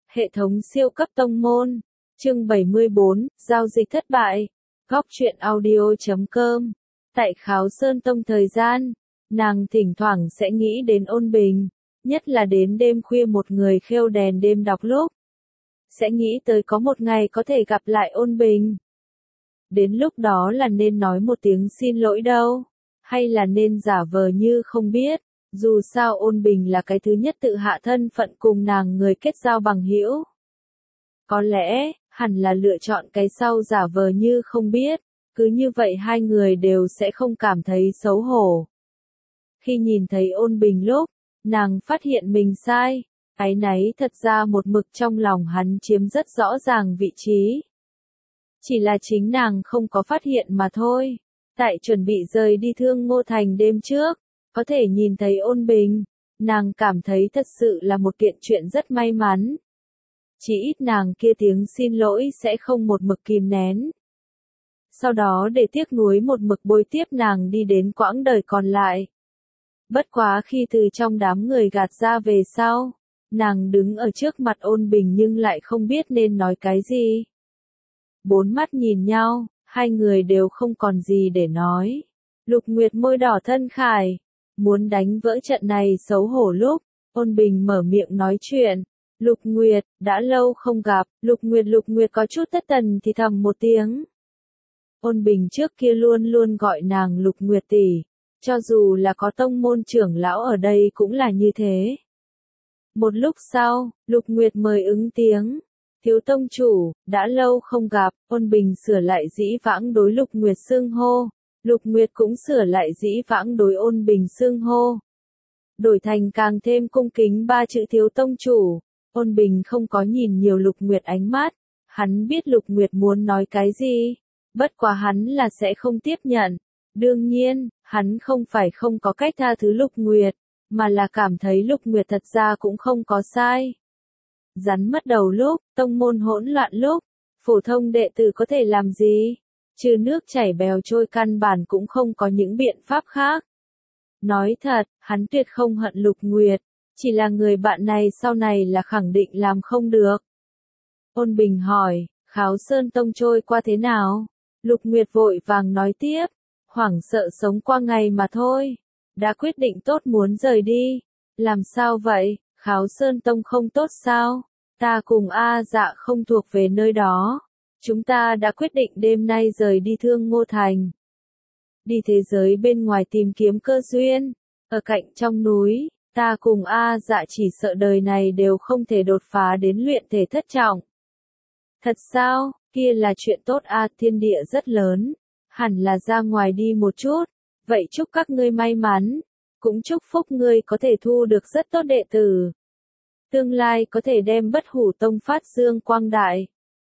Hệ thống siêu cấp tông môn. Chương 74, giao dịch thất bại. Góc truyện audio.com. Tại Kháo Sơn Tông thời gian, nàng thỉnh thoảng sẽ nghĩ đến Ôn Bình, nhất là đến đêm khuya một người khêu đèn đêm đọc lúc. Sẽ nghĩ tới có một ngày có thể gặp lại Ôn Bình. Đến lúc đó là nên nói một tiếng xin lỗi đâu, hay là nên giả vờ như không biết. Dù sao Ôn Bình là cái thứ nhất tự hạ thân phận cùng nàng người kết giao bằng hữu. Có lẽ, hẳn là lựa chọn cái sau giả vờ như không biết, cứ như vậy hai người đều sẽ không cảm thấy xấu hổ. Khi nhìn thấy Ôn Bình lúc, nàng phát hiện mình sai, áy náy thật ra một mực trong lòng hắn chiếm rất rõ ràng vị trí. Chỉ là chính nàng không có phát hiện mà thôi. Tại chuẩn bị rời đi Thương Ngô Thành đêm trước, có thể nhìn thấy Ôn Bình, nàng cảm thấy thật sự là một kiện chuyện rất may mắn. Chỉ ít nàng kia tiếng xin lỗi sẽ không một mực kìm nén. Sau đó để tiếc nuối một mực bồi tiếp nàng đi đến quãng đời còn lại. Bất quá khi từ trong đám người gạt ra về sau, nàng đứng ở trước mặt Ôn Bình nhưng lại không biết nên nói cái gì. Bốn mắt nhìn nhau, hai người đều không còn gì để nói. Lục Nguyệt môi đỏ thân khải, muốn đánh vỡ trận này xấu hổ lúc, Ôn Bình mở miệng nói chuyện. Lục Nguyệt, đã lâu không gặp. Lục Nguyệt có chút thất thần thì thầm một tiếng. Ôn Bình trước kia luôn luôn gọi nàng Lục Nguyệt tỷ, cho dù là có tông môn trưởng lão ở đây cũng là như thế. Một lúc sau, Lục Nguyệt mời ứng tiếng. Thiếu tông chủ, đã lâu không gặp. Ôn Bình sửa lại dĩ vãng đối Lục Nguyệt xưng hô. Lục Nguyệt cũng sửa lại dĩ vãng đối Ôn Bình xưng hô. Đổi thành càng thêm cung kính ba chữ thiếu tông chủ. Ôn Bình không có nhìn nhiều Lục Nguyệt ánh mắt, hắn biết Lục Nguyệt muốn nói cái gì, bất quá hắn là sẽ không tiếp nhận. Đương nhiên, hắn không phải không có cách tha thứ Lục Nguyệt, mà là cảm thấy Lục Nguyệt thật ra cũng không có sai. Rắn mất đầu lúc, tông môn hỗn loạn lúc, phổ thông đệ tử có thể làm gì? Trừ nước chảy bèo trôi căn bản cũng không có những biện pháp khác. Nói thật, hắn tuyệt không hận Lục Nguyệt. Chỉ là người bạn này sau này là khẳng định làm không được. Ôn Bình hỏi, Kháo Sơn Tông trôi qua thế nào? Lục Nguyệt vội vàng nói tiếp, hoảng sợ sống qua ngày mà thôi. Đã quyết định tốt muốn rời đi. Làm sao vậy, Kháo Sơn Tông không tốt sao? Ta cùng A Dạ không thuộc về nơi đó. Chúng ta đã quyết định đêm nay rời đi Thương Ngô Thành. Đi thế giới bên ngoài tìm kiếm cơ duyên. Ở cạnh trong núi. Ta cùng A Dạ chỉ sợ đời này đều không thể đột phá đến luyện thể thất trọng. Thật sao, kia là chuyện tốt a, thiên địa rất lớn, hẳn là ra ngoài đi một chút, vậy chúc các ngươi may mắn, cũng chúc phúc ngươi có thể thu được rất tốt đệ tử. Tương lai có thể đem Bất Hủ Tông phát dương quang đại.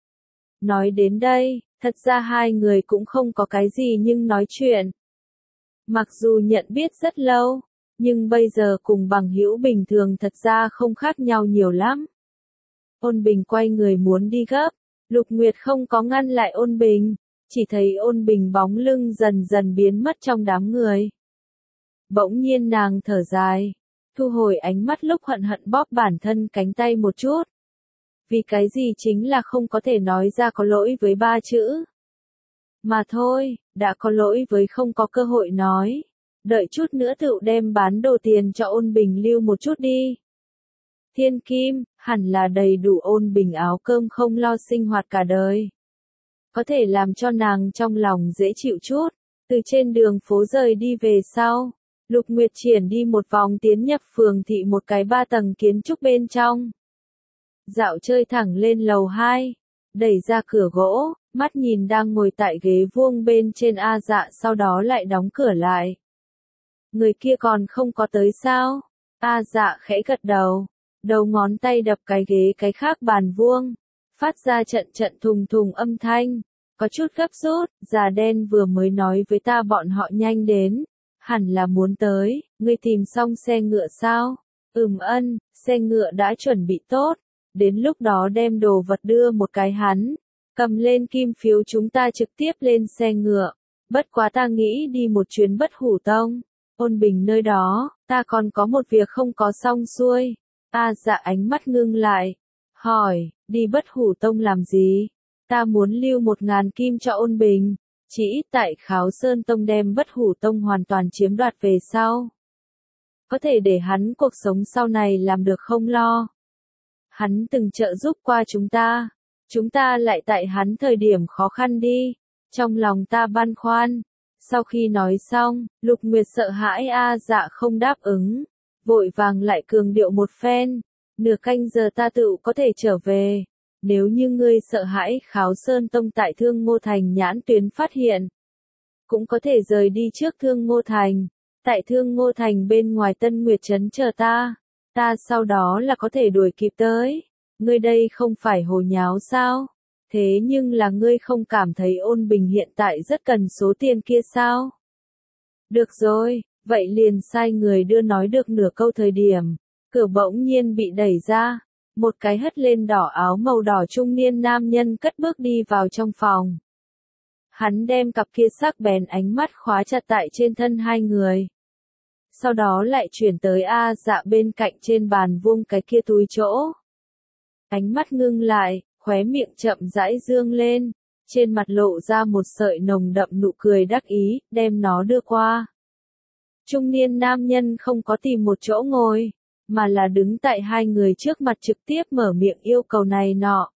Nói đến đây, thật ra hai người cũng không có cái gì nhưng nói chuyện. Mặc dù nhận biết rất lâu, nhưng bây giờ cùng bằng hữu bình thường thật ra không khác nhau nhiều lắm. Ôn Bình quay người muốn đi gấp, Lục Nguyệt không có ngăn lại Ôn Bình, chỉ thấy Ôn Bình bóng lưng dần dần biến mất trong đám người. Bỗng nhiên nàng thở dài, thu hồi ánh mắt lúc hận hận bóp bản thân cánh tay một chút. Vì cái gì chính là không có thể nói ra có lỗi với ba chữ. Mà thôi, đã có lỗi với không có cơ hội nói. Đợi chút nữa tự đem bán đồ tiền cho Ôn Bình lưu một chút đi. Thiên kim, hẳn là đầy đủ Ôn Bình áo cơm không lo sinh hoạt cả đời. Có thể làm cho nàng trong lòng dễ chịu chút. Từ trên đường phố rời đi về sau, Lục Nguyệt triển đi một vòng tiến nhập phường thị một cái 3 tầng kiến trúc bên trong. Dạo chơi thẳng lên lầu 2, đẩy ra cửa gỗ, mắt nhìn đang ngồi tại ghế vuông bên trên A Dạ sau đó lại đóng cửa lại. Người kia còn không có tới sao? A Dạ khẽ gật đầu, đầu ngón tay đập cái ghế cái khác bàn vuông, phát ra trận trận thùng thùng âm thanh, có chút gấp rút. Già đen vừa mới nói với ta bọn họ nhanh đến, hẳn là muốn tới. Ngươi tìm xong xe ngựa sao? Ân, xe ngựa đã chuẩn bị tốt, đến lúc đó đem đồ vật đưa một cái hắn, cầm lên kim phiếu chúng ta trực tiếp lên xe ngựa. Bất quá ta nghĩ đi một chuyến Bất Hủ Tông. Ôn Bình nơi đó, ta còn có một việc không có xong xuôi. A Dạ ánh mắt ngưng lại, hỏi, đi Bất Hủ Tông làm gì? Ta muốn lưu 1.000 kim cho Ôn Bình, chỉ ít tại Kháo Sơn Tông đem Bất Hủ Tông hoàn toàn chiếm đoạt về sau. Có thể để hắn cuộc sống sau này làm được không lo. Hắn từng trợ giúp qua chúng ta lại tại hắn thời điểm khó khăn đi. Trong lòng ta băn khoăn. Sau khi nói xong, Lục Nguyệt sợ hãi Dạ không đáp ứng, vội vàng lại cường điệu một phen, nửa canh giờ ta tự có thể trở về. Nếu như ngươi sợ hãi Kháo Sơn Tông tại Thương Ngô Thành nhãn tuyến phát hiện, cũng có thể rời đi trước Thương Ngô Thành, tại Thương Ngô Thành bên ngoài Tân Nguyệt Trấn chờ ta sau đó là có thể đuổi kịp tới. Ngươi đây không phải hồ nháo sao? Thế nhưng là ngươi không cảm thấy Ôn Bình hiện tại rất cần số tiền kia sao? Được rồi, vậy liền sai người đưa nói được nửa câu thời điểm, cửa bỗng nhiên bị đẩy ra, một cái hất lên đỏ áo màu đỏ trung niên nam nhân cất bước đi vào trong phòng. Hắn đem cặp kia sắc bén ánh mắt khóa chặt tại trên thân hai người. Sau đó lại chuyển tới Dạ bên cạnh trên bàn vuông cái kia túi chỗ. Ánh mắt ngưng lại, khóe miệng chậm rãi dương lên, trên mặt lộ ra một sợi nồng đậm nụ cười đắc ý, đem nó đưa qua. Trung niên nam nhân không có tìm một chỗ ngồi, mà là đứng tại hai người trước mặt trực tiếp mở miệng yêu cầu này nọ.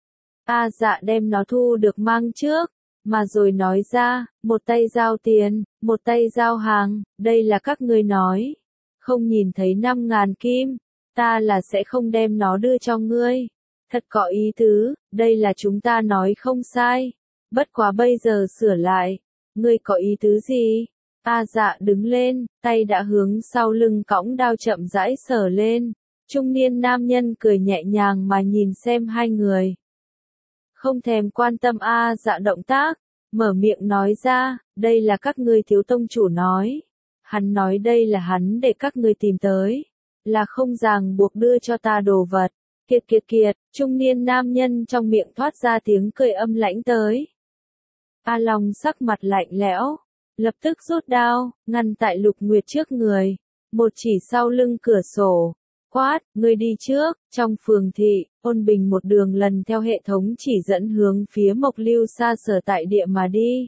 Dạ đem nó thu được mang trước, mà rồi nói ra, một tay giao tiền, một tay giao hàng, đây là các ngươi nói. Không nhìn thấy 5.000 kim, ta là sẽ không đem nó đưa cho ngươi. Thật có ý tứ, đây là chúng ta nói không sai. Bất quá bây giờ sửa lại, ngươi có ý tứ gì? Dạ đứng lên, tay đã hướng sau lưng cõng đao chậm rãi sờ lên. Trung niên nam nhân cười nhẹ nhàng mà nhìn xem hai người. Không thèm quan tâm Dạ động tác, mở miệng nói ra, đây là các ngươi thiếu tông chủ nói. Hắn nói đây là hắn để các ngươi tìm tới, là không ràng buộc đưa cho ta đồ vật. Kiệt kiệt kiệt, trung niên nam nhân trong miệng thoát ra tiếng cười âm lãnh tới. A Long sắc mặt lạnh lẽo, lập tức rút đao, ngăn tại Lục Nguyệt trước người, một chỉ sau lưng cửa sổ, quát, ngươi đi trước. Trong phường thị, Ôn Bình một đường lần theo hệ thống chỉ dẫn hướng phía Mộc Lưu Sa sở tại địa mà đi.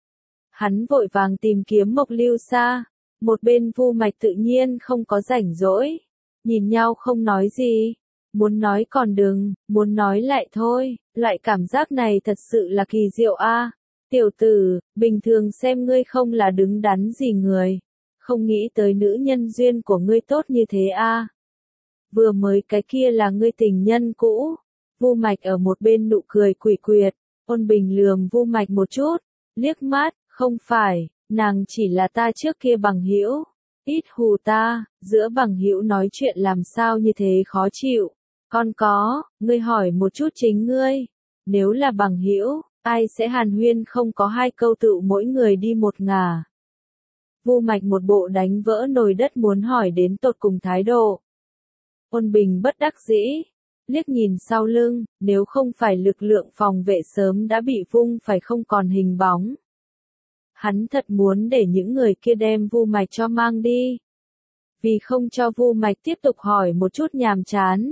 Hắn vội vàng tìm kiếm Mộc Lưu Sa, một bên Vu Mạch tự nhiên không có rảnh rỗi, nhìn nhau không nói gì. Muốn nói còn đừng, muốn nói lại thôi, loại cảm giác này thật sự là kỳ diệu a. Tiểu tử, bình thường xem ngươi không là đứng đắn gì người, không nghĩ tới nữ nhân duyên của ngươi tốt như thế a. Vừa mới cái kia là ngươi tình nhân cũ. Vu Mạch ở một bên nụ cười quỷ quyệt, Ôn Bình lườm Vu Mạch một chút, liếc mắt, không phải, nàng chỉ là ta trước kia bằng hữu. Ít hù ta, giữa bằng hữu nói chuyện làm sao như thế khó chịu. Còn có, ngươi hỏi một chút chính ngươi, nếu là bằng hữu, ai sẽ hàn huyên không có hai câu tự mỗi người đi một ngả. Vu Mạch một bộ đánh vỡ nồi đất muốn hỏi đến tột cùng thái độ. Ôn Bình bất đắc dĩ, liếc nhìn sau lưng, nếu không phải lực lượng phòng vệ sớm đã bị vung phải không còn hình bóng. Hắn thật muốn để những người kia đem Vu Mạch cho mang đi. Vì không cho Vu Mạch tiếp tục hỏi một chút nhàm chán.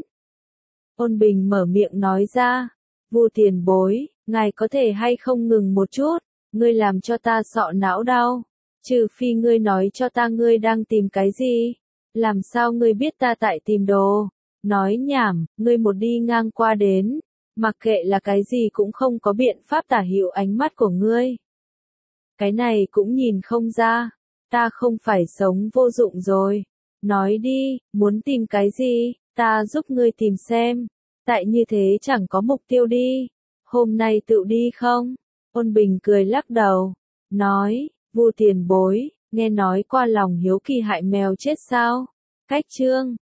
Ôn Bình mở miệng nói ra, Vu tiền bối, ngài có thể hay không ngừng một chút, ngươi làm cho ta sọ não đau, trừ phi ngươi nói cho ta ngươi đang tìm cái gì, làm sao ngươi biết ta tại tìm đồ, nói nhảm, ngươi một đi ngang qua đến, mặc kệ là cái gì cũng không có biện pháp tả hiệu ánh mắt của ngươi. Cái này cũng nhìn không ra, ta không phải sống vô dụng rồi, nói đi, muốn tìm cái gì? Ta giúp ngươi tìm xem. Tại như thế chẳng có mục tiêu đi. Hôm nay tự đi không? Ôn Bình cười lắc đầu. Nói, Vu tiền bối, nghe nói qua lòng hiếu kỳ hại mèo chết sao? Cách chương.